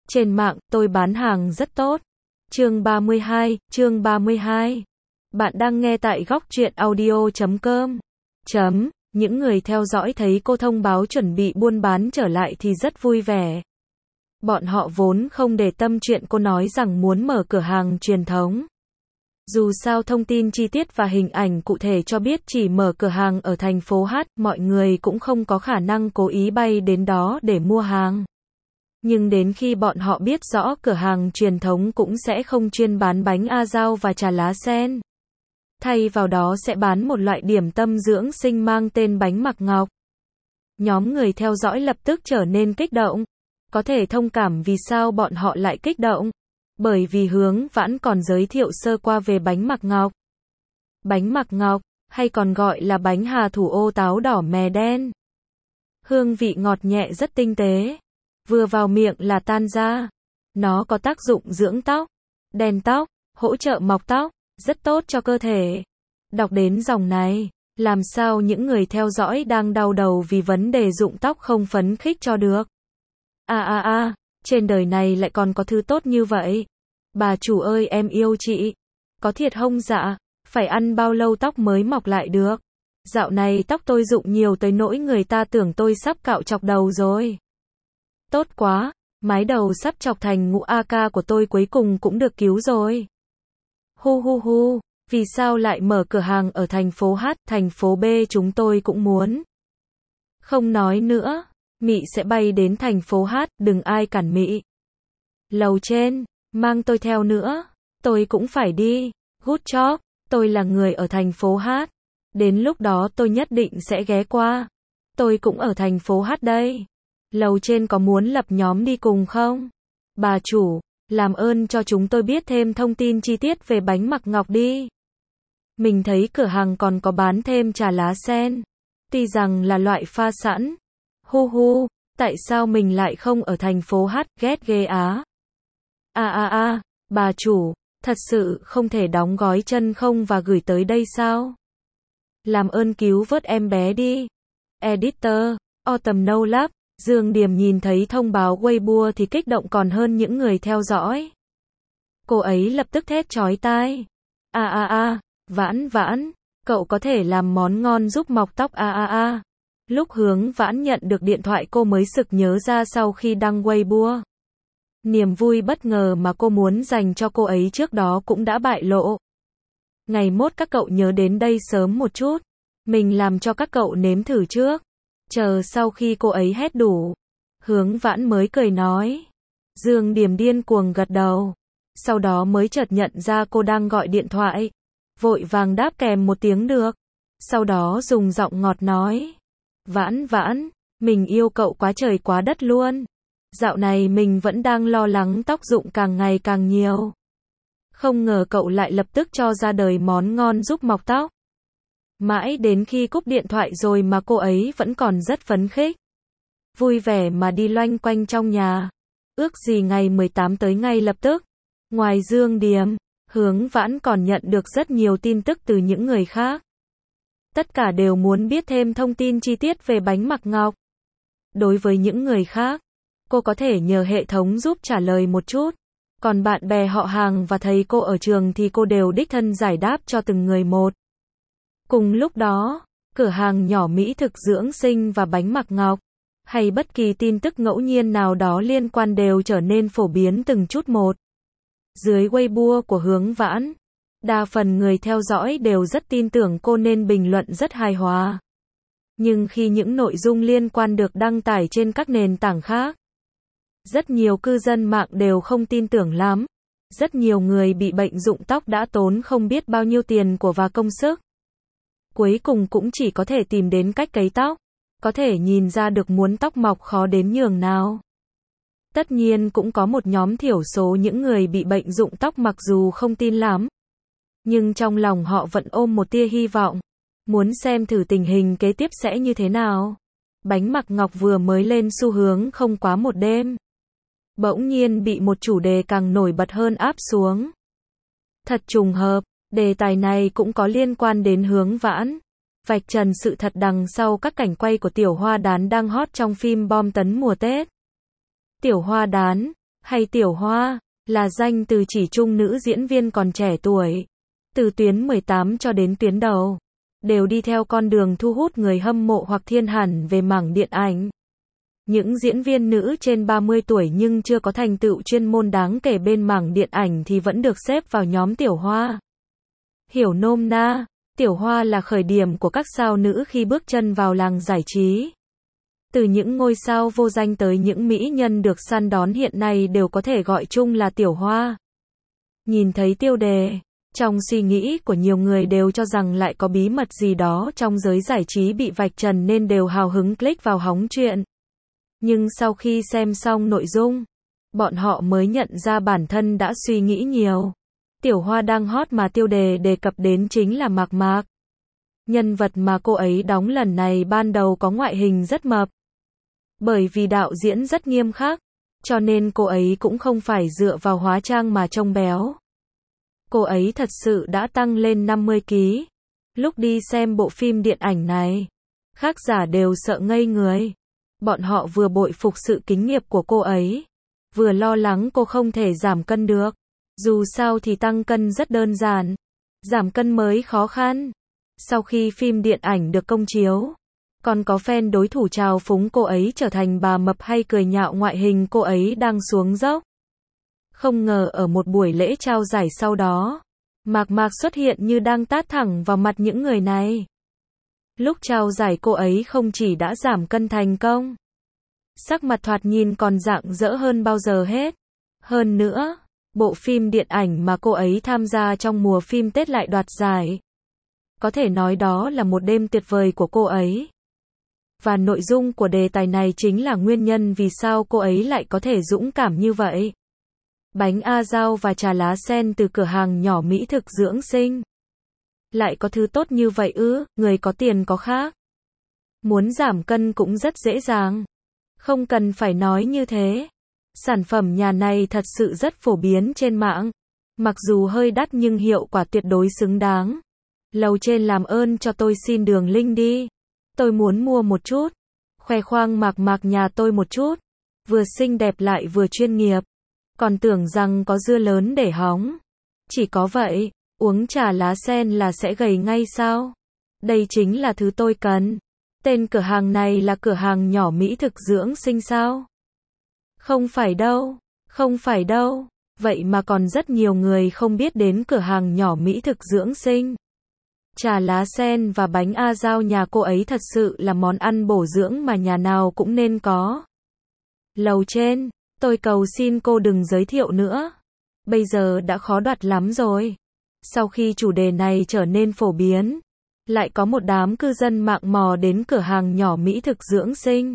Trên mạng, tôi bán hàng rất tốt. Chương 32. Bạn đang nghe tại góc truyện audio.com. Những người theo dõi thấy cô thông báo chuẩn bị buôn bán trở lại thì rất vui vẻ. Bọn họ vốn không để tâm chuyện cô nói rằng muốn mở cửa hàng truyền thống. Dù sao thông tin chi tiết và hình ảnh cụ thể cho biết chỉ mở cửa hàng ở thành phố H, mọi người cũng không có khả năng cố ý bay đến đó để mua hàng. Nhưng đến khi bọn họ biết rõ cửa hàng truyền thống cũng sẽ không chuyên bán bánh a dao và trà lá sen. Thay vào đó sẽ bán một loại điểm tâm dưỡng sinh mang tên bánh mặc ngọc. Nhóm người theo dõi lập tức trở nên kích động. Có thể thông cảm vì sao bọn họ lại kích động. Bởi vì Hướng Vãn còn giới thiệu sơ qua về bánh mặc ngọc. Bánh mặc ngọc, hay còn gọi là bánh hà thủ ô táo đỏ mè đen. Hương vị ngọt nhẹ rất tinh tế. Vừa vào miệng là tan ra. Nó có tác dụng dưỡng tóc, đen tóc, hỗ trợ mọc tóc, rất tốt cho cơ thể. Đọc đến dòng này, làm sao những người theo dõi đang đau đầu vì vấn đề rụng tóc không phấn khích cho được. Trên đời này lại còn có thứ tốt như vậy. Bà chủ ơi em yêu chị. Có thiệt không dạ? Phải ăn bao lâu tóc mới mọc lại được? Dạo này tóc tôi rụng nhiều tới nỗi người ta tưởng tôi sắp cạo chọc đầu rồi. Tốt quá, mái đầu sắp chọc thành ngũ AK của tôi cuối cùng cũng được cứu rồi. Vì sao lại mở cửa hàng ở thành phố H, thành phố B chúng tôi cũng muốn. Không nói nữa, Mị sẽ bay đến thành phố H, đừng ai cản Mị. Lầu trên, mang tôi theo nữa, tôi cũng phải đi. Good job, tôi là người ở thành phố H. Đến lúc đó tôi nhất định sẽ ghé qua. Tôi cũng ở thành phố H đây. Lầu trên có muốn lập nhóm đi cùng không? Bà chủ, làm ơn cho chúng tôi biết thêm thông tin chi tiết về bánh mặc ngọc đi. Mình thấy cửa hàng còn có bán thêm trà lá sen. Tuy rằng là loại pha sẵn. Tại sao mình lại không ở thành phố H, ghét ghê á. Bà chủ, thật sự không thể đóng gói chân không và gửi tới đây sao? Làm ơn cứu vớt em bé đi. Editor, Autumn No Love. Dương Điềm nhìn thấy thông báo Weibo thì kích động còn hơn những người theo dõi. Cô ấy lập tức thét chói tai. Vãn, cậu có thể làm món ngon giúp mọc tóc Lúc Hướng Vãn nhận được điện thoại cô mới sực nhớ ra sau khi đăng Weibo. Niềm vui bất ngờ mà cô muốn dành cho cô ấy trước đó cũng đã bại lộ. Ngày mốt các cậu nhớ đến đây sớm một chút. Mình làm cho các cậu nếm thử trước. Chờ sau khi cô ấy hét đủ, Hướng Vãn mới cười nói. Dương Điềm điên cuồng gật đầu. Sau đó mới chợt nhận ra cô đang gọi điện thoại. Vội vàng đáp kèm một tiếng được. Sau đó dùng giọng ngọt nói. Vãn, mình yêu cậu quá trời quá đất luôn. Dạo này mình vẫn đang lo lắng tóc rụng càng ngày càng nhiều. Không ngờ cậu lại lập tức cho ra đời món ngon giúp mọc tóc. Mãi đến khi cúp điện thoại rồi mà cô ấy vẫn còn rất phấn khích. Vui vẻ mà đi loanh quanh trong nhà. Ước gì ngày 18 tới ngay lập tức. Ngoài Dương Điềm, Hướng Vãn còn nhận được rất nhiều tin tức từ những người khác. Tất cả đều muốn biết thêm thông tin chi tiết về bánh mặc ngọc. Đối với những người khác, cô có thể nhờ hệ thống giúp trả lời một chút. Còn bạn bè họ hàng và thầy cô ở trường thì cô đều đích thân giải đáp cho từng người một. Cùng lúc đó, cửa hàng nhỏ mỹ thực dưỡng sinh và bánh mặc ngọc, hay bất kỳ tin tức ngẫu nhiên nào đó liên quan đều trở nên phổ biến từng chút một. Dưới Weibo của Hướng Vãn, đa phần người theo dõi đều rất tin tưởng cô nên bình luận rất hài hòa. Nhưng khi những nội dung liên quan được đăng tải trên các nền tảng khác, rất nhiều cư dân mạng đều không tin tưởng lắm. Rất nhiều người bị bệnh rụng tóc đã tốn không biết bao nhiêu tiền của và công sức. Cuối cùng cũng chỉ có thể tìm đến cách cấy tóc. Có thể nhìn ra được muốn tóc mọc khó đến nhường nào. Tất nhiên cũng có một nhóm thiểu số những người bị bệnh rụng tóc mặc dù không tin lắm. Nhưng trong lòng họ vẫn ôm một tia hy vọng. Muốn xem thử tình hình kế tiếp sẽ như thế nào. Bánh mặc ngọc vừa mới lên xu hướng không quá một đêm. Bỗng nhiên bị một chủ đề càng nổi bật hơn áp xuống. Thật trùng hợp, đề tài này cũng có liên quan đến Hướng Vãn. Vạch trần sự thật đằng sau các cảnh quay của Tiểu Hoa Đán đang hot trong phim bom tấn mùa Tết. Tiểu Hoa Đán, hay Tiểu Hoa, là danh từ chỉ chung nữ diễn viên còn trẻ tuổi. Từ tuyến 18 cho đến tuyến đầu, đều đi theo con đường thu hút người hâm mộ hoặc thiên hẳn về mảng điện ảnh. Những diễn viên nữ trên 30 tuổi nhưng chưa có thành tựu chuyên môn đáng kể bên mảng điện ảnh thì vẫn được xếp vào nhóm Tiểu Hoa. Hiểu nôm na, Tiểu Hoa là khởi điểm của các sao nữ khi bước chân vào làng giải trí. Từ những ngôi sao vô danh tới những mỹ nhân được săn đón hiện nay đều có thể gọi chung là Tiểu Hoa. Nhìn thấy tiêu đề, trong suy nghĩ của nhiều người đều cho rằng lại có bí mật gì đó trong giới giải trí bị vạch trần nên đều hào hứng click vào hóng chuyện. Nhưng sau khi xem xong nội dung, bọn họ mới nhận ra bản thân đã suy nghĩ nhiều. Tiểu Hoa đang hot mà tiêu đề đề cập đến chính là Mạc Mạc. Nhân vật mà cô ấy đóng lần này ban đầu có ngoại hình rất mập. Bởi vì đạo diễn rất nghiêm khắc, cho nên cô ấy cũng không phải dựa vào hóa trang mà trông béo. Cô ấy thật sự đã tăng lên 50 kg. Lúc đi xem bộ phim điện ảnh này, khán giả đều sợ ngây người. Bọn họ vừa bội phục sự kính nghiệp của cô ấy, vừa lo lắng cô không thể giảm cân được. Dù sao thì tăng cân rất đơn giản, giảm cân mới khó khăn. Sau khi phim điện ảnh được công chiếu, còn có fan đối thủ trào phúng cô ấy trở thành bà mập hay cười nhạo ngoại hình cô ấy đang xuống dốc. Không ngờ ở một buổi lễ trao giải sau đó, Mạc Mạc xuất hiện như đang tát thẳng vào mặt những người này. Lúc trao giải cô ấy không chỉ đã giảm cân thành công, sắc mặt thoạt nhìn còn rạng rỡ hơn bao giờ hết. Hơn nữa, bộ phim điện ảnh mà cô ấy tham gia trong mùa phim Tết lại đoạt giải. Có thể nói đó là một đêm tuyệt vời của cô ấy. Và nội dung của đề tài này chính là nguyên nhân vì sao cô ấy lại có thể dũng cảm như vậy. Bánh A Dao và trà lá sen từ cửa hàng nhỏ mỹ thực dưỡng sinh. Lại có thứ tốt như vậy ư, người có tiền có khác. Muốn giảm cân cũng rất dễ dàng. Không cần phải nói như thế. Sản phẩm nhà này thật sự rất phổ biến trên mạng. Mặc dù hơi đắt nhưng hiệu quả tuyệt đối xứng đáng. Lầu trên làm ơn cho tôi xin đường link đi. Tôi muốn mua một chút. Khoe khoang Mạc Mạc nhà tôi một chút. Vừa xinh đẹp lại vừa chuyên nghiệp. Còn tưởng rằng có dưa lớn để hóng. Chỉ có vậy, uống trà lá sen là sẽ gầy ngay sao? Đây chính là thứ tôi cần. Tên cửa hàng này là cửa hàng nhỏ mỹ thực dưỡng sinh sao? Không phải đâu, không phải đâu. Vậy mà còn rất nhiều người không biết đến cửa hàng nhỏ mỹ thực dưỡng sinh. Trà lá sen và bánh A Dao nhà cô ấy thật sự là món ăn bổ dưỡng mà nhà nào cũng nên có. Lầu trên, tôi cầu xin cô đừng giới thiệu nữa. Bây giờ đã khó đoạt lắm rồi. Sau khi chủ đề này trở nên phổ biến, lại có một đám cư dân mạng mò đến cửa hàng nhỏ mỹ thực dưỡng sinh.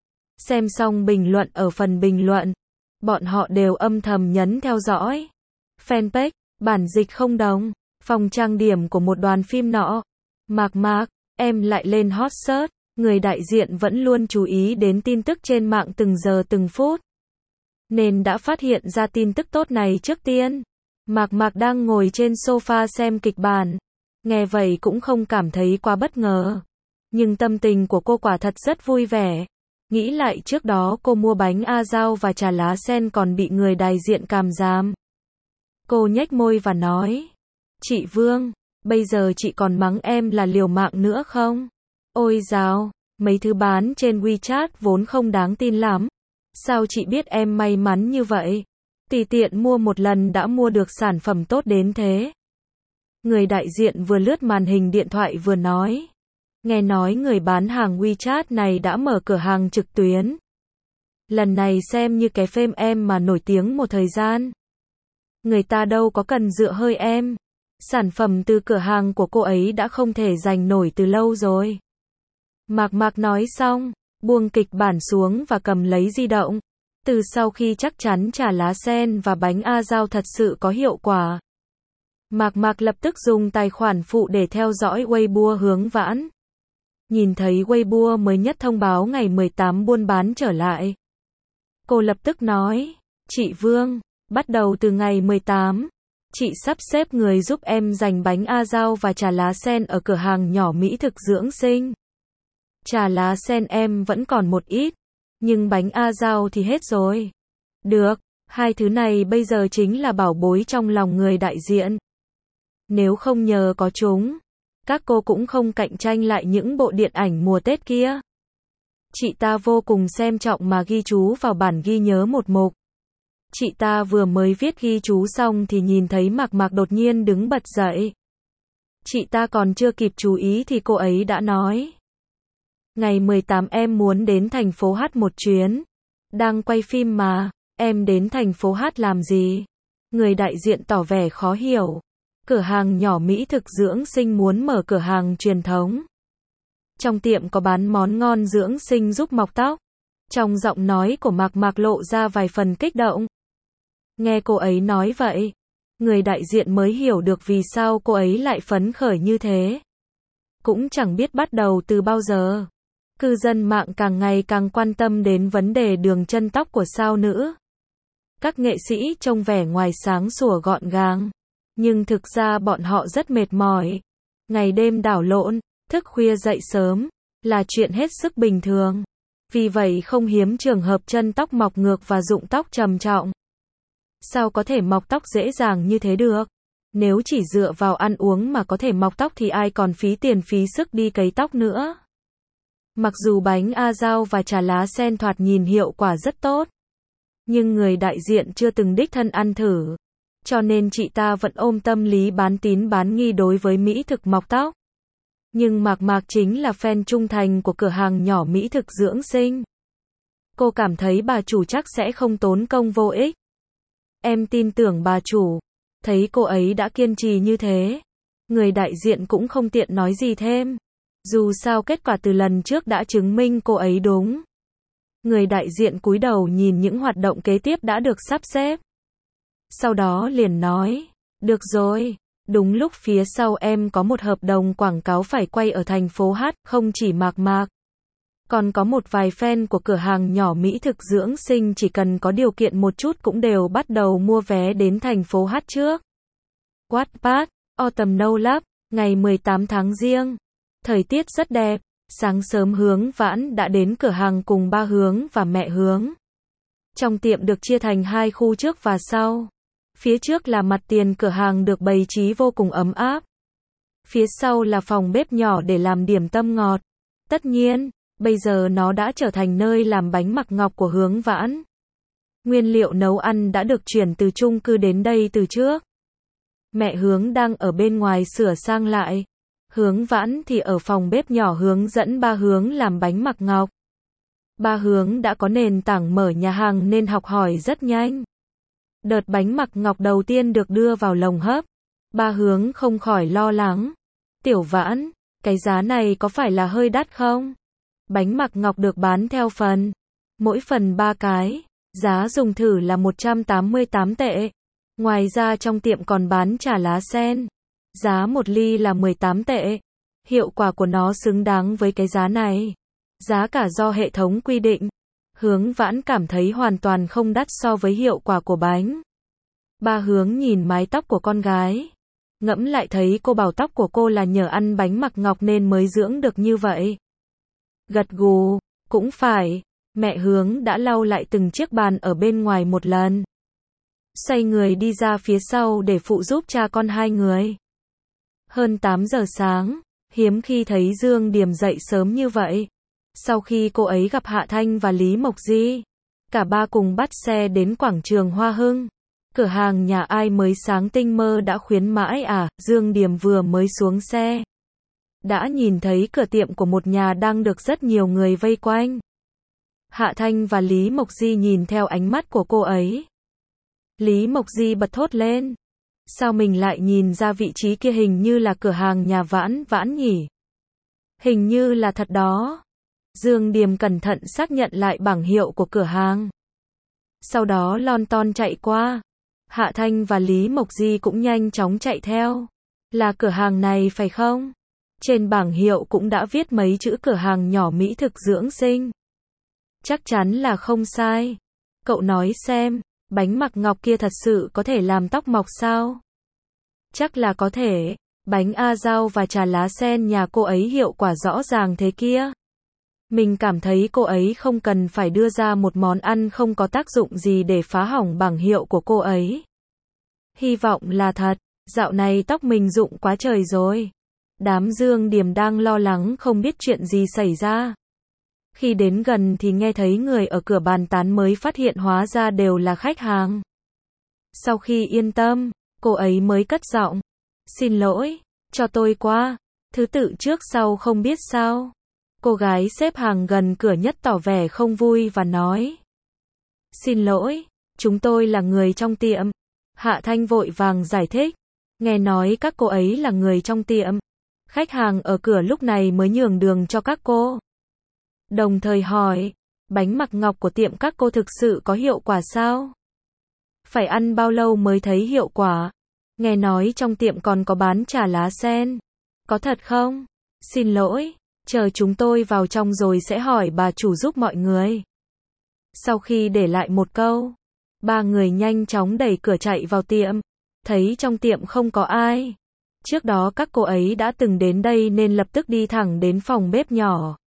Xem xong bình luận ở phần bình luận, bọn họ đều âm thầm nhấn theo dõi. Fanpage, bản dịch không đồng, phòng trang điểm của một đoàn phim nọ. Mạc Mạc, em lại lên hot search, người đại diện vẫn luôn chú ý đến tin tức trên mạng từng giờ từng phút. Nên đã phát hiện ra tin tức tốt này trước tiên. Mạc Mạc đang ngồi trên sofa xem kịch bản. Nghe vậy cũng không cảm thấy quá bất ngờ. Nhưng tâm tình của cô quả thật rất vui vẻ. Nghĩ lại trước đó cô mua bánh A Dao và trà lá sen còn bị người đại diện càm ràm. Cô nhếch môi và nói. Chị Vương, bây giờ chị còn mắng em là liều mạng nữa không? Ôi dào, mấy thứ bán trên WeChat vốn không đáng tin lắm. Sao chị biết em may mắn như vậy? Tùy tiện mua một lần đã mua được sản phẩm tốt đến thế. Người đại diện vừa lướt màn hình điện thoại vừa nói. Nghe nói người bán hàng WeChat này đã mở cửa hàng trực tuyến. Lần này xem như cái phim em mà nổi tiếng một thời gian. Người ta đâu có cần dựa hơi em. Sản phẩm từ cửa hàng của cô ấy đã không thể giành nổi từ lâu rồi. Mạc Mạc nói xong, buông kịch bản xuống và cầm lấy di động. Từ sau khi chắc chắn trà lá sen và bánh A Dao thật sự có hiệu quả, Mạc Mạc lập tức dùng tài khoản phụ để theo dõi Weibo Hướng Vãn. Nhìn thấy Weibo mới nhất thông báo ngày 18 buôn bán trở lại. Cô lập tức nói, chị Vương, bắt đầu từ ngày 18, chị sắp xếp người giúp em giành bánh A Dao và trà lá sen ở cửa hàng nhỏ mỹ thực dưỡng sinh. Trà lá sen em vẫn còn một ít, nhưng bánh A Dao thì hết rồi. Được, Hai thứ này bây giờ chính là bảo bối trong lòng người đại diện. Nếu không nhờ có chúng, các cô cũng không cạnh tranh lại những bộ điện ảnh mùa Tết kia. Chị ta vô cùng xem trọng mà ghi chú vào bản ghi nhớ một mục. Chị ta vừa mới viết ghi chú xong thì nhìn thấy Mạc Mạc đột nhiên đứng bật dậy. Chị ta còn chưa kịp chú ý thì cô ấy đã nói. Ngày 18 em muốn đến thành phố Hát một chuyến. Đang quay phim mà, em đến thành phố Hát làm gì? Người đại diện tỏ vẻ khó hiểu. Cửa hàng nhỏ mỹ thực dưỡng sinh muốn mở cửa hàng truyền thống. Trong tiệm có bán món ngon dưỡng sinh giúp mọc tóc. Trong giọng nói của Mạc Mạc lộ ra vài phần kích động. Nghe cô ấy nói vậy, người đại diện mới hiểu được vì sao cô ấy lại phấn khởi như thế. Cũng chẳng biết bắt đầu từ bao giờ. Cư dân mạng càng ngày càng quan tâm đến vấn đề đường chân tóc của sao nữ. Các nghệ sĩ trông vẻ ngoài sáng sủa gọn gàng. Nhưng thực ra bọn họ rất mệt mỏi. Ngày đêm đảo lộn, thức khuya dậy sớm, là chuyện hết sức bình thường. Vì vậy không hiếm trường hợp chân tóc mọc ngược và rụng tóc trầm trọng. Sao có thể mọc tóc dễ dàng như thế được? Nếu chỉ dựa vào ăn uống mà có thể mọc tóc thì ai còn phí tiền phí sức đi cấy tóc nữa? Mặc dù bánh a dao và trà lá sen thoạt nhìn hiệu quả rất tốt, nhưng người đại diện chưa từng đích thân ăn thử. Cho nên chị ta vẫn ôm tâm lý bán tín bán nghi đối với mỹ thực mọc tóc. Nhưng Mạc Mạc chính là fan trung thành của cửa hàng nhỏ mỹ thực dưỡng sinh. Cô cảm thấy bà chủ chắc sẽ không tốn công vô ích. Em tin tưởng bà chủ. Thấy cô ấy đã kiên trì như thế, người đại diện cũng không tiện nói gì thêm. Dù sao kết quả từ lần trước đã chứng minh cô ấy đúng. Người đại diện cúi đầu nhìn những hoạt động kế tiếp đã được sắp xếp. Sau đó liền nói, được rồi, đúng lúc phía sau em có một hợp đồng quảng cáo phải quay ở thành phố Hát, không chỉ Mạc Mạc. Còn có một vài fan của cửa hàng nhỏ mỹ thực dưỡng sinh chỉ cần có điều kiện một chút cũng đều bắt đầu mua vé đến thành phố Hát trước. Wattpad, Autumn No Love, ngày 18 tháng Giêng. Thời tiết rất đẹp, sáng sớm Hướng Vãn đã đến cửa hàng cùng ba Hướng và mẹ Hướng. Trong tiệm được chia thành hai khu trước và sau. Phía trước là mặt tiền cửa hàng được bày trí vô cùng ấm áp. Phía sau là phòng bếp nhỏ để làm điểm tâm ngọt. Tất nhiên, bây giờ nó đã trở thành nơi làm bánh mặc ngọc của Hướng Vãn. Nguyên liệu nấu ăn đã được chuyển từ chung cư đến đây từ trước. Mẹ Hướng đang ở bên ngoài sửa sang lại. Hướng Vãn thì ở phòng bếp nhỏ hướng dẫn ba Hướng làm bánh mặc ngọc. Ba Hướng đã có nền tảng mở nhà hàng nên học hỏi rất nhanh. Đợt bánh mặc ngọc đầu tiên được đưa vào lồng hấp. Ba Hướng không khỏi lo lắng. Tiểu Vãn, cái giá này có phải là hơi đắt không? Bánh mặc ngọc được bán theo phần. Mỗi phần 3 cái. Giá dùng thử là 188 tệ. Ngoài ra trong tiệm còn bán trà lá sen. Giá 1 ly là 18 tệ. Hiệu quả của nó xứng đáng với cái giá này. Giá cả do hệ thống quy định. Hướng Vãn cảm thấy hoàn toàn không đắt so với hiệu quả của bánh. Ba Hướng nhìn mái tóc của con gái. Ngẫm lại thấy cô bảo tóc của cô là nhờ ăn bánh mặc ngọc nên mới dưỡng được như vậy. Gật gù, cũng phải. Mẹ Hướng đã lau lại từng chiếc bàn ở bên ngoài một lần. Xoay người đi ra phía sau để phụ giúp cha con hai người. Hơn 8 giờ sáng, hiếm khi thấy Dương Điềm dậy sớm như vậy. Sau khi cô ấy gặp Hạ Thanh và Lý Mộc Di, cả ba cùng bắt xe đến quảng trường Hoa Hưng. Cửa hàng nhà ai mới sáng tinh mơ đã khuyến mãi à, Dương Điềm vừa mới xuống xe. Đã nhìn thấy cửa tiệm của một nhà đang được rất nhiều người vây quanh. Hạ Thanh và Lý Mộc Di nhìn theo ánh mắt của cô ấy. Lý Mộc Di bật thốt lên. Sao mình lại nhìn ra vị trí kia hình như là cửa hàng nhà Vãn Vãn nhỉ? Hình như là thật đó. Dương Điềm cẩn thận xác nhận lại bảng hiệu của cửa hàng. Sau đó lon ton chạy qua. Hạ Thanh và Lý Mộc Di cũng nhanh chóng chạy theo. Là cửa hàng này phải không? Trên bảng hiệu cũng đã viết mấy chữ cửa hàng nhỏ mỹ thực dưỡng sinh. Chắc chắn là không sai. Cậu nói xem, bánh mặc ngọc kia thật sự có thể làm tóc mọc sao? Chắc là có thể. Bánh a dao và trà lá sen nhà cô ấy hiệu quả rõ ràng thế kia. Mình cảm thấy cô ấy không cần phải đưa ra một món ăn không có tác dụng gì để phá hỏng bảng hiệu của cô ấy. Hy vọng là thật, dạo này tóc mình rụng quá trời rồi. Đám Dương Điềm đang lo lắng không biết chuyện gì xảy ra. Khi đến gần thì nghe thấy người ở cửa bàn tán mới phát hiện hóa ra đều là khách hàng. Sau khi yên tâm, cô ấy mới cất giọng. Xin lỗi, cho tôi qua. Thứ tự trước sau không biết sao. Cô gái xếp hàng gần cửa nhất tỏ vẻ không vui và nói. Xin lỗi, chúng tôi là người trong tiệm. Hạ Thanh vội vàng giải thích. Nghe nói các cô ấy là người trong tiệm. Khách hàng ở cửa lúc này mới nhường đường cho các cô. Đồng thời hỏi, bánh mặc ngọc của tiệm các cô thực sự có hiệu quả sao? Phải ăn bao lâu mới thấy hiệu quả? Nghe nói trong tiệm còn có bán trà lá sen. Có thật không? Xin lỗi, chờ chúng tôi vào trong rồi sẽ hỏi bà chủ giúp mọi người. Sau khi để lại một câu, ba người nhanh chóng đẩy cửa chạy vào tiệm. Thấy trong tiệm không có ai. Trước đó các cô ấy đã từng đến đây nên lập tức đi thẳng đến phòng bếp nhỏ.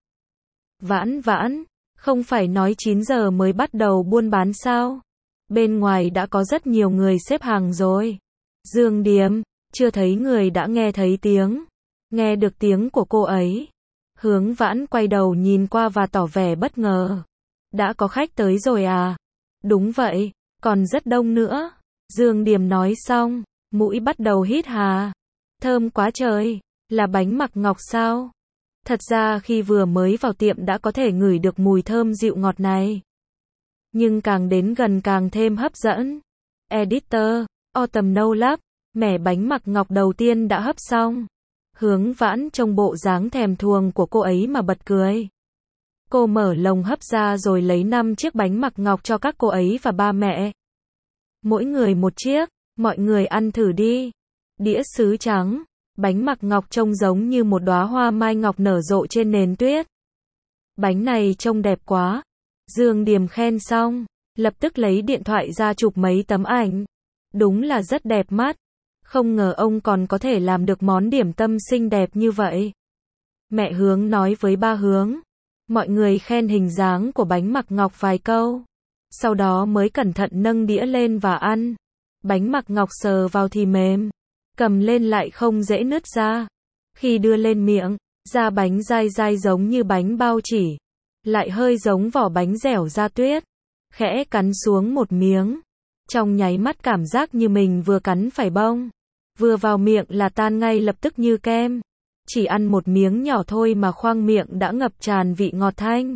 Vãn vãn, không phải nói 9 giờ mới bắt đầu buôn bán sao? Bên ngoài đã có rất nhiều người xếp hàng rồi. Dương Điềm, chưa thấy người đã nghe thấy tiếng. Nghe được tiếng của cô ấy. Hướng Vãn quay đầu nhìn qua và tỏ vẻ bất ngờ. Đã có khách tới rồi à? Đúng vậy, còn rất đông nữa. Dương Điềm nói xong, mũi bắt đầu hít hà. Thơm quá trời, là bánh mặc ngọc sao? Thật ra khi vừa mới vào tiệm đã có thể ngửi được mùi thơm dịu ngọt này. Nhưng càng đến gần càng thêm hấp dẫn. Editor, Autumn No Love, mẻ bánh mặc ngọc đầu tiên đã hấp xong. Hướng Vãn trông bộ dáng thèm thuồng của cô ấy mà bật cười. Cô mở lồng hấp ra rồi lấy 5 chiếc bánh mặc ngọc cho các cô ấy và ba mẹ. Mỗi người một chiếc, mọi người ăn thử đi. Đĩa sứ trắng, bánh mặc ngọc trông giống như một đóa hoa mai ngọc nở rộ trên nền tuyết. Bánh này trông đẹp quá. Dương Điềm khen xong, lập tức lấy điện thoại ra chụp mấy tấm ảnh. Đúng là rất đẹp mắt. Không ngờ ông còn có thể làm được món điểm tâm xinh đẹp như vậy. Mẹ Hướng nói với ba Hướng. Mọi người khen hình dáng của bánh mặc ngọc vài câu. Sau đó mới cẩn thận nâng đĩa lên và ăn. Bánh mặc ngọc sờ vào thì mềm. Cầm lên lại không dễ nứt ra. Khi đưa lên miệng, da bánh dai dai giống như bánh bao chỉ. Lại hơi giống vỏ bánh dẻo da tuyết. Khẽ cắn xuống một miếng. Trong nháy mắt cảm giác như mình vừa cắn phải bông. Vừa vào miệng là tan ngay lập tức như kem. Chỉ ăn một miếng nhỏ thôi mà khoang miệng đã ngập tràn vị ngọt thanh.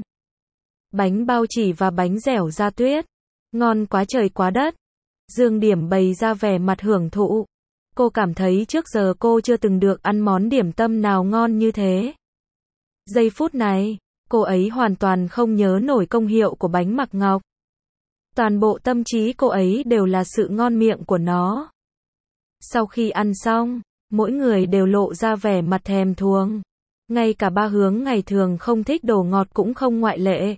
Bánh bao chỉ và bánh dẻo da tuyết. Ngon quá trời quá đất. Dương Điềm bày ra vẻ mặt hưởng thụ. Cô cảm thấy trước giờ cô chưa từng được ăn món điểm tâm nào ngon như thế. Giây phút này, cô ấy hoàn toàn không nhớ nổi công hiệu của bánh mặc ngọc. Toàn bộ tâm trí cô ấy đều là sự ngon miệng của nó. Sau khi ăn xong, mỗi người đều lộ ra vẻ mặt thèm thuồng. Ngay cả ba Hướng ngày thường không thích đồ ngọt cũng không ngoại lệ.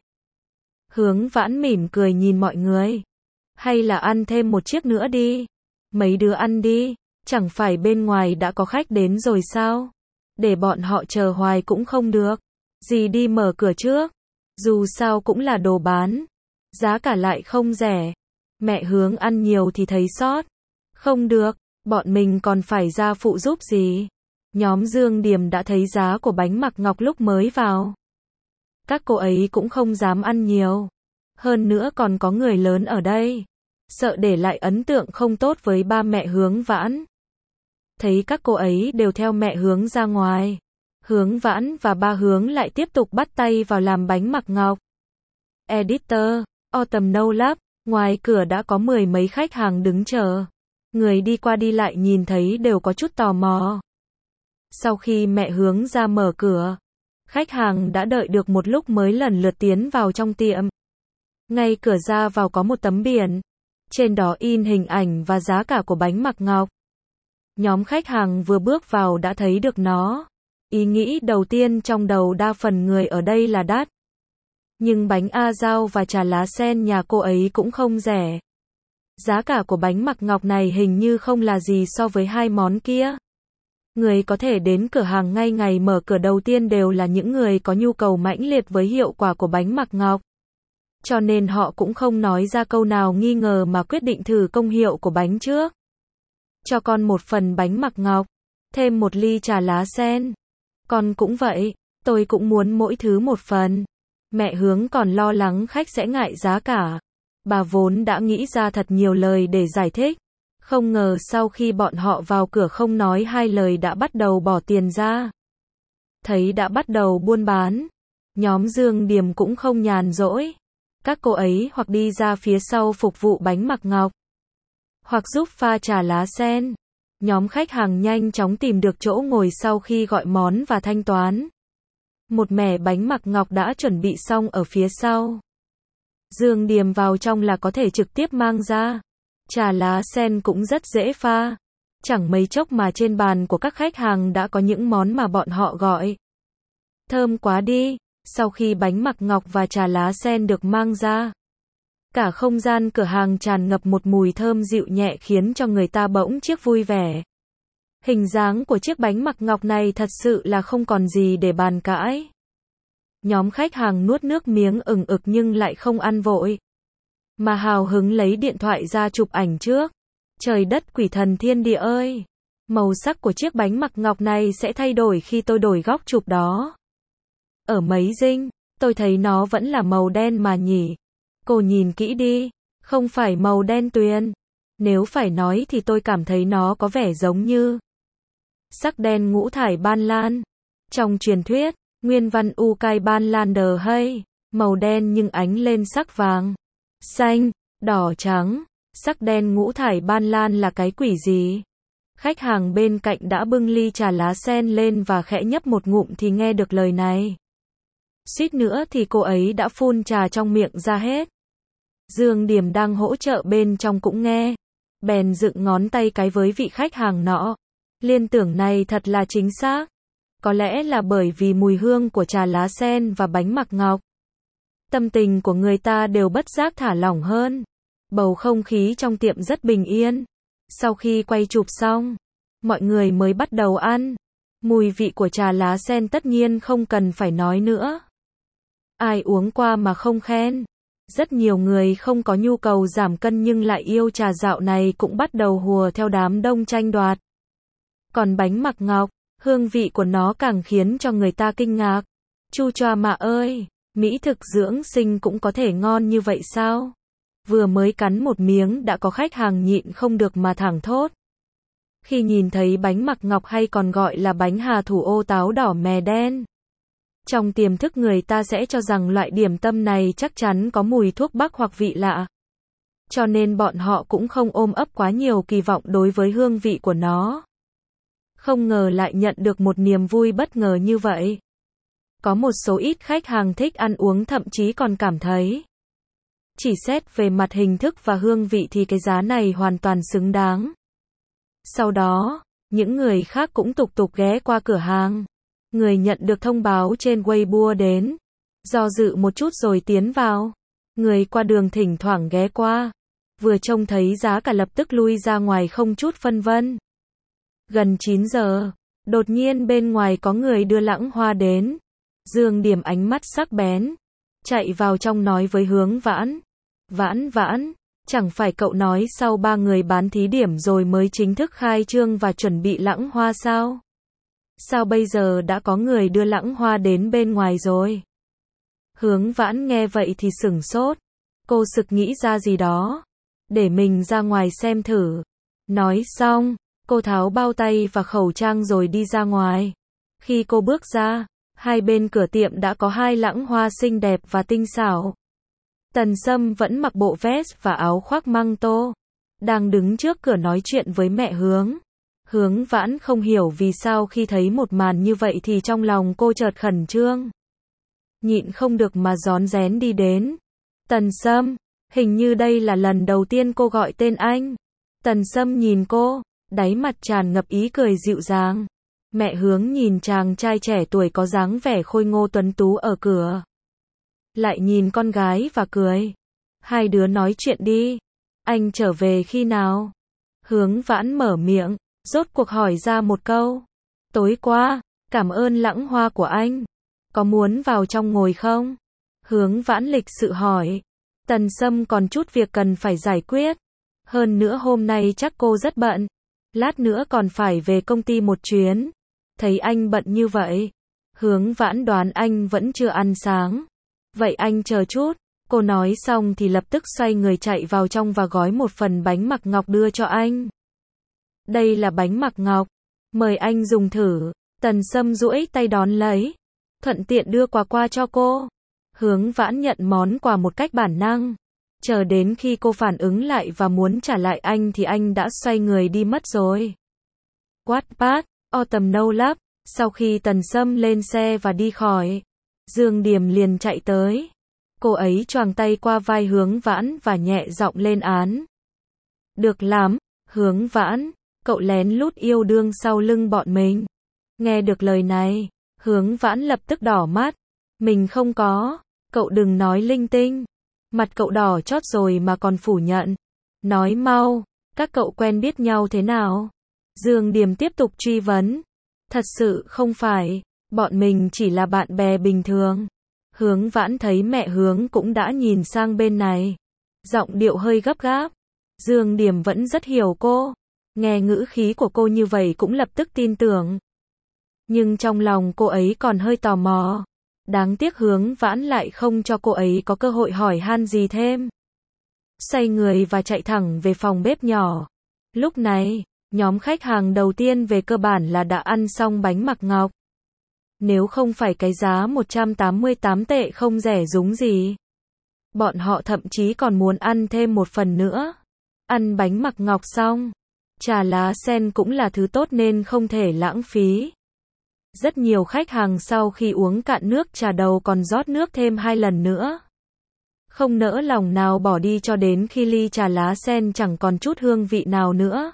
Hướng Vãn mỉm cười nhìn mọi người. Hay là ăn thêm một chiếc nữa đi. Mấy đứa ăn đi, chẳng phải bên ngoài đã có khách đến rồi sao? Để bọn họ chờ hoài cũng không được. Dì đi mở cửa trước. Dù sao cũng là đồ bán. Giá cả lại không rẻ. Mẹ Hướng ăn nhiều thì thấy sót. Không được, bọn mình còn phải ra phụ giúp gì. Nhóm Dương Điềm đã thấy giá của bánh mặc ngọc lúc mới vào. Các cô ấy cũng không dám ăn nhiều. Hơn nữa còn có người lớn ở đây. Sợ để lại ấn tượng không tốt với ba mẹ Hướng Vãn. Thấy các cô ấy đều theo mẹ Hướng ra ngoài. Hướng Vãn và ba Hướng lại tiếp tục bắt tay vào làm bánh mặc ngọc. Editor, Autumn No Love, ngoài cửa đã có 10 mấy khách hàng đứng chờ. Người đi qua đi lại nhìn thấy đều có chút tò mò. Sau khi mẹ Hướng ra mở cửa, khách hàng đã đợi được một lúc mới lần lượt tiến vào trong tiệm. Ngay cửa ra vào có một tấm biển. Trên đó in hình ảnh và giá cả của bánh mặc ngọc. Nhóm khách hàng vừa bước vào đã thấy được nó. Ý nghĩ đầu tiên trong đầu đa phần người ở đây là đắt. Nhưng bánh A Dao và trà lá sen nhà cô ấy cũng không rẻ. Giá cả của bánh mặc ngọc này hình như không là gì so với hai món kia. Người có thể đến cửa hàng ngay ngày mở cửa đầu tiên đều là những người có nhu cầu mãnh liệt với hiệu quả của bánh mặc ngọc. Cho nên họ cũng không nói ra câu nào nghi ngờ mà quyết định thử công hiệu của bánh trước. Cho con một phần bánh mặc ngọc, thêm một ly trà lá sen. Con cũng vậy, tôi cũng muốn mỗi thứ một phần. Mẹ Hướng còn lo lắng khách sẽ ngại giá cả. Bà vốn đã nghĩ ra thật nhiều lời để giải thích. Không ngờ sau khi bọn họ vào cửa không nói hai lời đã bắt đầu bỏ tiền ra. Thấy đã bắt đầu buôn bán. Nhóm Dương Điềm cũng không nhàn rỗi. Các cô ấy hoặc đi ra phía sau phục vụ bánh mặc ngọc, hoặc giúp pha trà lá sen. Nhóm khách hàng nhanh chóng tìm được chỗ ngồi sau khi gọi món và thanh toán. Một mẻ bánh mặc ngọc đã chuẩn bị xong ở phía sau. Dương Điềm vào trong là có thể trực tiếp mang ra. Trà lá sen cũng rất dễ pha. Chẳng mấy chốc mà trên bàn của các khách hàng đã có những món mà bọn họ gọi. Thơm quá đi. Sau khi bánh mặc ngọc và trà lá sen được mang ra, cả không gian cửa hàng tràn ngập một mùi thơm dịu nhẹ khiến cho người ta bỗng chiếc vui vẻ. Hình dáng của chiếc bánh mặc ngọc này thật sự là không còn gì để bàn cãi. Nhóm khách hàng nuốt nước miếng ừng ực nhưng lại không ăn vội, mà hào hứng lấy điện thoại ra chụp ảnh trước. Trời đất quỷ thần thiên địa ơi! Màu sắc của chiếc bánh mặc ngọc này sẽ thay đổi khi tôi đổi góc chụp đó. Ở mấy dinh, tôi thấy nó vẫn là màu đen mà nhỉ. Cô nhìn kỹ đi, không phải màu đen tuyền. Nếu phải nói thì tôi cảm thấy nó có vẻ giống như sắc đen ngũ thải ban lan. Trong truyền thuyết, nguyên văn Ukai ban lan đờ hay, màu đen nhưng ánh lên sắc vàng, xanh, đỏ trắng. Sắc đen ngũ thải ban lan là cái quỷ gì? Khách hàng bên cạnh đã bưng ly trà lá sen lên và khẽ nhấp một ngụm thì nghe được lời này. Suýt nữa thì cô ấy đã phun trà trong miệng ra hết. Dương Điềm đang hỗ trợ bên trong cũng nghe. Bèn dựng ngón tay cái với vị khách hàng nọ. Liên tưởng này thật là chính xác. Có lẽ là bởi vì mùi hương của trà lá sen và bánh mặc ngọc. Tâm tình của người ta đều bất giác thả lỏng hơn. Bầu không khí trong tiệm rất bình yên. Sau khi quay chụp xong, mọi người mới bắt đầu ăn. Mùi vị của trà lá sen tất nhiên không cần phải nói nữa. Ai uống qua mà không khen. Rất nhiều người không có nhu cầu giảm cân nhưng lại yêu trà dạo này cũng bắt đầu hùa theo đám đông tranh đoạt. Còn bánh mặc ngọc, hương vị của nó càng khiến cho người ta kinh ngạc. Chu choa mà ơi, mỹ thực dưỡng sinh cũng có thể ngon như vậy sao? Vừa mới cắn một miếng đã có khách hàng nhịn không được mà thẳng thốt. Khi nhìn thấy bánh mặc ngọc hay còn gọi là bánh hà thủ ô táo đỏ mè đen, trong tiềm thức người ta sẽ cho rằng loại điểm tâm này chắc chắn có mùi thuốc bắc hoặc vị lạ. Cho nên bọn họ cũng không ôm ấp quá nhiều kỳ vọng đối với hương vị của nó. Không ngờ lại nhận được một niềm vui bất ngờ như vậy. Có một số ít khách hàng thích ăn uống thậm chí còn cảm thấy chỉ xét về mặt hình thức và hương vị thì cái giá này hoàn toàn xứng đáng. Sau đó, những người khác cũng tục tục ghé qua cửa hàng. Người nhận được thông báo trên Weibo đến, do dự một chút rồi tiến vào. Người qua đường thỉnh thoảng ghé qua, vừa trông thấy giá cả lập tức lui ra ngoài không chút phân vân. Gần 9 giờ, đột nhiên bên ngoài có người đưa lẵng hoa đến. Dương Điềm ánh mắt sắc bén, chạy vào trong nói với Hướng Vãn. Vãn, chẳng phải cậu nói sau 3 người bán thí điểm rồi mới chính thức khai trương và chuẩn bị lẵng hoa sao? Sao bây giờ đã có người đưa lẵng hoa đến bên ngoài rồi? Hướng Vãn nghe vậy thì sửng sốt. Cô sực nghĩ ra gì đó. Để mình ra ngoài xem thử. Nói xong, cô tháo bao tay và khẩu trang rồi đi ra ngoài. Khi cô bước ra, hai bên cửa tiệm đã có hai lẵng hoa xinh đẹp và tinh xảo. Tần Sâm vẫn mặc bộ vest và áo khoác măng tô, đang đứng trước cửa nói chuyện với mẹ Hướng. Hướng Vãn không hiểu vì sao khi thấy một màn như vậy thì trong lòng cô chợt khẩn trương. Nhịn không được mà rón rén đi đến. Tần Sâm, hình như đây là lần đầu tiên cô gọi tên anh. Tần Sâm nhìn cô, đáy mặt tràn ngập ý cười dịu dàng. Mẹ Hướng nhìn chàng trai trẻ tuổi có dáng vẻ khôi ngô tuấn tú ở cửa. Lại nhìn con gái và cười. Hai đứa nói chuyện đi. Anh trở về khi nào? Hướng Vãn mở miệng, rốt cuộc hỏi ra một câu. Tối qua, cảm ơn lãng hoa của anh. Có muốn vào trong ngồi không? Hướng Vãn lịch sự hỏi. Tần Sâm còn chút việc cần phải giải quyết. Hơn nữa hôm nay chắc cô rất bận. Lát nữa còn phải về công ty một chuyến. Thấy anh bận như vậy. Hướng Vãn đoán anh vẫn chưa ăn sáng. Vậy anh chờ chút. Cô nói xong thì lập tức xoay người chạy vào trong và gói một phần bánh mặc ngọc đưa cho anh. Đây là bánh mặc ngọc. Mời anh dùng thử. Tần Sâm duỗi tay đón lấy. Thuận tiện đưa quà qua cho cô. Hướng Vãn nhận món quà một cách bản năng. Chờ đến khi cô phản ứng lại và muốn trả lại anh thì anh đã xoay người đi mất rồi. Wattpad, Autumn No Love. Sau khi Tần Sâm lên xe và đi khỏi, Dương Điềm liền chạy tới. Cô ấy choàng tay qua vai Hướng Vãn và nhẹ giọng lên án. Được lắm, Hướng Vãn, cậu lén lút yêu đương sau lưng bọn mình. Nghe được lời này, Hướng Vãn lập tức đỏ mắt. Mình không có, cậu đừng nói linh tinh. Mặt cậu đỏ chót rồi mà còn phủ nhận. Nói mau, các cậu quen biết nhau thế nào? Dương Điềm tiếp tục truy vấn. Thật sự không phải, bọn mình chỉ là bạn bè bình thường. Hướng Vãn thấy mẹ Hướng cũng đã nhìn sang bên này. Giọng điệu hơi gấp gáp. Dương Điềm vẫn rất hiểu cô. Nghe ngữ khí của cô như vậy cũng lập tức tin tưởng. Nhưng trong lòng cô ấy còn hơi tò mò. Đáng tiếc Hướng Vãn lại không cho cô ấy có cơ hội hỏi han gì thêm. Xoay người và chạy thẳng về phòng bếp nhỏ. Lúc này, nhóm khách hàng đầu tiên về cơ bản là đã ăn xong bánh mặc ngọc. Nếu không phải cái giá 188 tệ không rẻ rúng gì. Bọn họ thậm chí còn muốn ăn thêm một phần nữa. Ăn bánh mặc ngọc xong, trà lá sen cũng là thứ tốt nên không thể lãng phí. Rất nhiều khách hàng sau khi uống cạn nước trà đầu còn rót nước thêm 2 lần nữa. Không nỡ lòng nào bỏ đi cho đến khi ly trà lá sen chẳng còn chút hương vị nào nữa.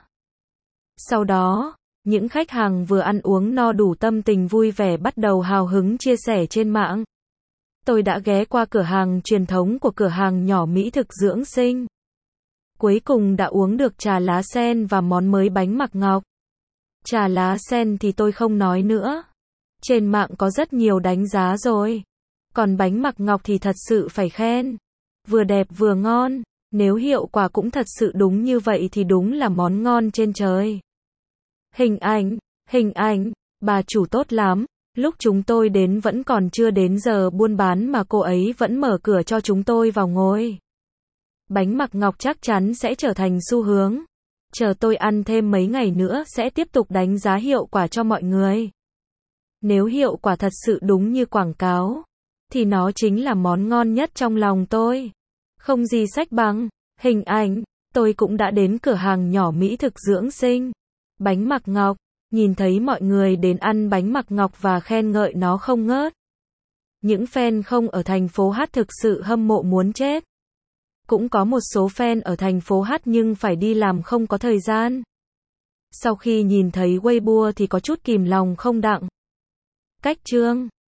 Sau đó, những khách hàng vừa ăn uống no đủ tâm tình vui vẻ bắt đầu hào hứng chia sẻ trên mạng. Tôi đã ghé qua cửa hàng truyền thống của cửa hàng nhỏ mỹ thực dưỡng sinh. Cuối cùng đã uống được trà lá sen và món mới bánh mặc ngọc. Trà lá sen thì tôi không nói nữa. Trên mạng có rất nhiều đánh giá rồi. Còn bánh mặc ngọc thì thật sự phải khen. Vừa đẹp vừa ngon. Nếu hiệu quả cũng thật sự đúng như vậy thì đúng là món ngon trên trời. Hình ảnh, bà chủ tốt lắm. Lúc chúng tôi đến vẫn còn chưa đến giờ buôn bán mà cô ấy vẫn mở cửa cho chúng tôi vào ngồi. Bánh mặc ngọc chắc chắn sẽ trở thành xu hướng. Chờ tôi ăn thêm mấy ngày nữa sẽ tiếp tục đánh giá hiệu quả cho mọi người. Nếu hiệu quả thật sự đúng như quảng cáo, thì nó chính là món ngon nhất trong lòng tôi. Không gì sánh bằng. Hình ảnh, tôi cũng đã đến cửa hàng nhỏ mỹ thực dưỡng sinh. Bánh mặc ngọc, nhìn thấy mọi người đến ăn bánh mặc ngọc và khen ngợi nó không ngớt. Những fan không ở thành phố H thực sự hâm mộ muốn chết. Cũng có một số fan ở thành phố H nhưng phải đi làm không có thời gian. Sau khi nhìn thấy Weibo thì có chút kìm lòng không đặng. Cách chương